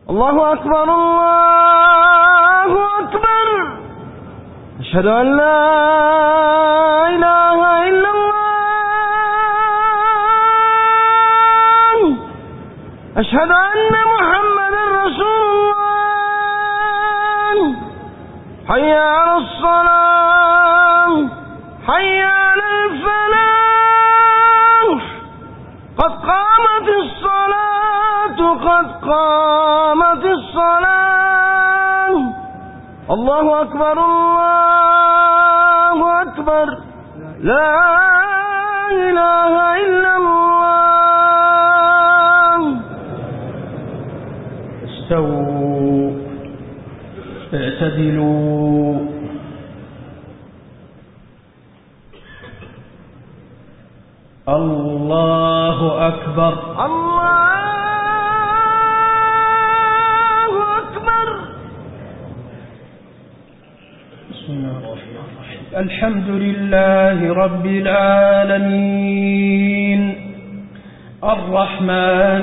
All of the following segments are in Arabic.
الله أكبر الله أكبر. أشهد أن لا إله إلا الله. أشهد أن محمدا رسول الله. حي على الصلاة حي على الفلاح. قد قامت الصلاة قد قامت الصلاة. الله أكبر الله أكبر. لا إله إلا الله. استووا اعتدلوا. الله أكبر الله أكبر. بسم الله الرحمن الرحيم. الحمد لله رب العالمين الرحمن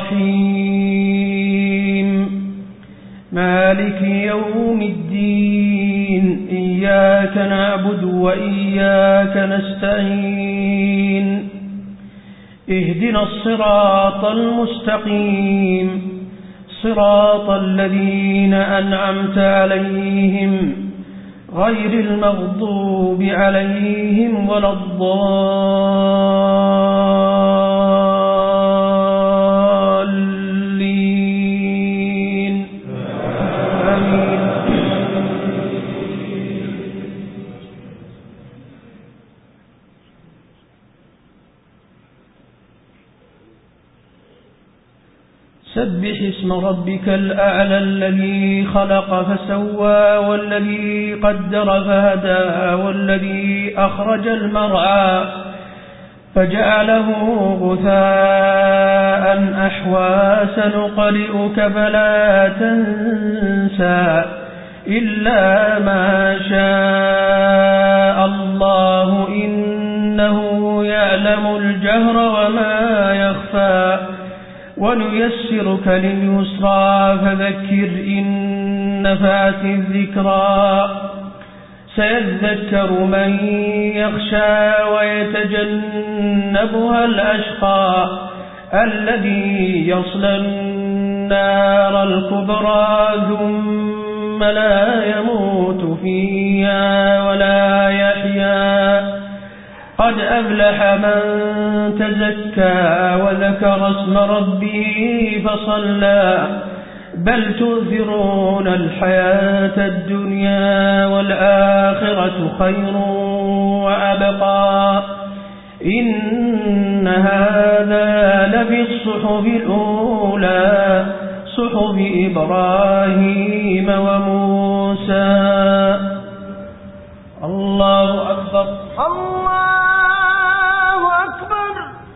الرحيم مالك يوم الدين. إياك نعبد وإياك نستعين. اهدنا الصراط المستقيم صراط الذين أنعمت عليهم غير المغضوب عليهم ولا الضالين. آمين. سبح اسم ربك الأعلى الذي خلق فسوى والذي قدر فهدى والذي أخرج المرعى فجعله غثاء أحوى. سنقرئك فلا تنسى إلا ما شاء الله إنه يعلم الجهر وما يخفى. ونيسرك لليسرى فذكر إن نفعت الذكرى. سيذكر من يخشى ويتجنبها الأشقى الذي يصلى النار الكبرى ثم لا يموت فيها ولا يحيا. قد أفلح من تزكى وذكر اسم ربه فصلى. بل تؤثرون الحياة الدنيا والآخرة خير وأبقى. إن هذا لفي الصحف الأولى صحف إبراهيم وموسى. الله أكبر الله أكبر.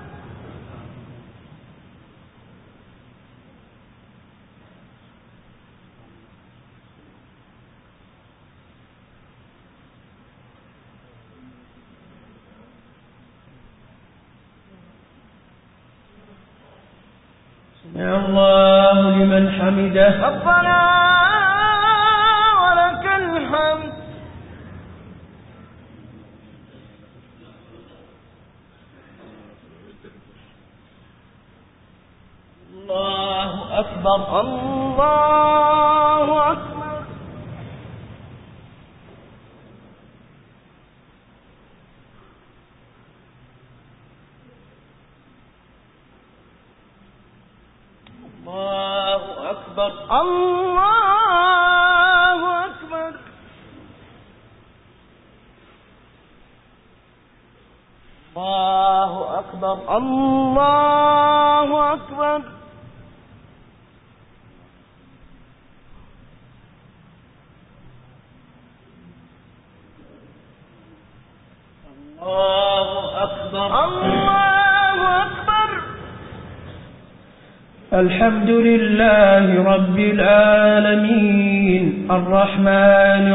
سمع الله لمن حمده. ربنا ولك الحمد. الله أكبر الله أكبر. الله أكبر الله أكبر. الله أكبر الله أكبر. الله أكبر الله أكبر. الحمد لله رب العالمين الرحمن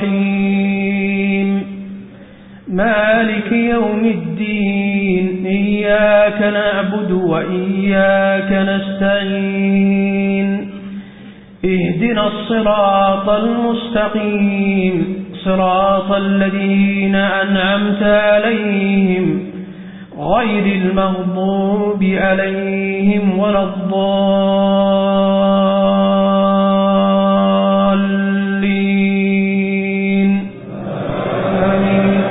الرحيم مالك يوم الدين. إياك نعبد وإياك نستعين. اهدنا الصراط المستقيم صراط الذين أنعمت عليهم غير المغضوب عليهم ولا الضالين آمين.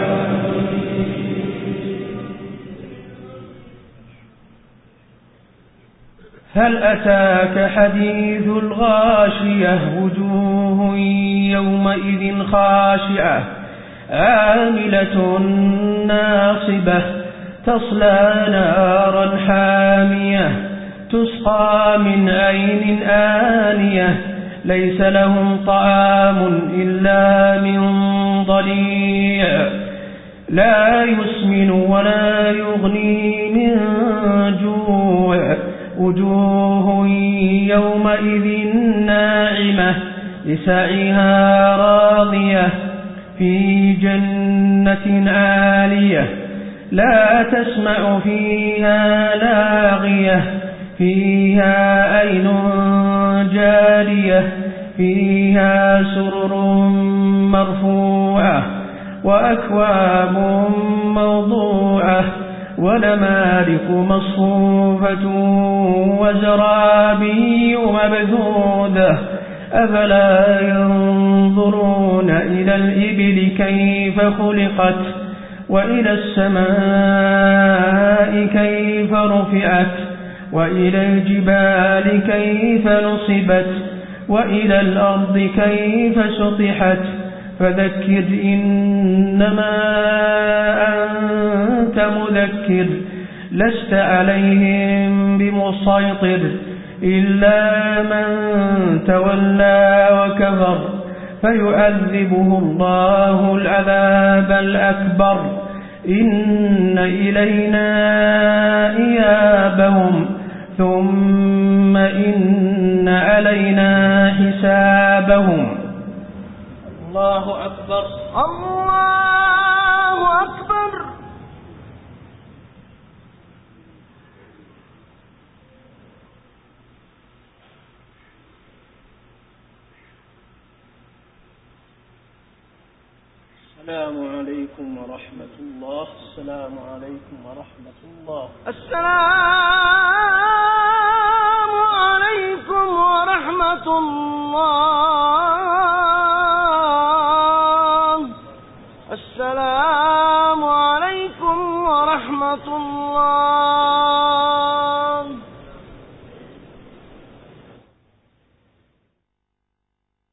هل أتاك حديث الغاشية وجوه يومئذ خاشعة عاملة ناصبة تصلى نارا حامية تسقى من عين آنية ليس لهم طعام إلا من ضريع لا يسمن ولا يغني من جوع وجوه يومئذ ناعمة لسعيها راضية في جنة عالية لا تسمع فيها لاغية فيها عين جارية فيها سرر مرفوعة وأكواب موضوعة ونمارق مصفوفة وزرابي مبثوثة أفلا ينظرون إلى الإبل كيف خلقت وإلى السماء كيف رفعت وإلى الجبال كيف نصبت وإلى الأرض كيف سطحت فذكر إنما أنت مذكر لست عليهم بمسيطر إلا من تولى وكفر فيعذبه الله العذاب الأكبر إن إلينا إيابهم ثم إن علينا حسابهم. الله أكبر الله أكبر. السلام عليكم ورحمة الله. السلام عليكم ورحمة الله. السلام عليكم ورحمة الله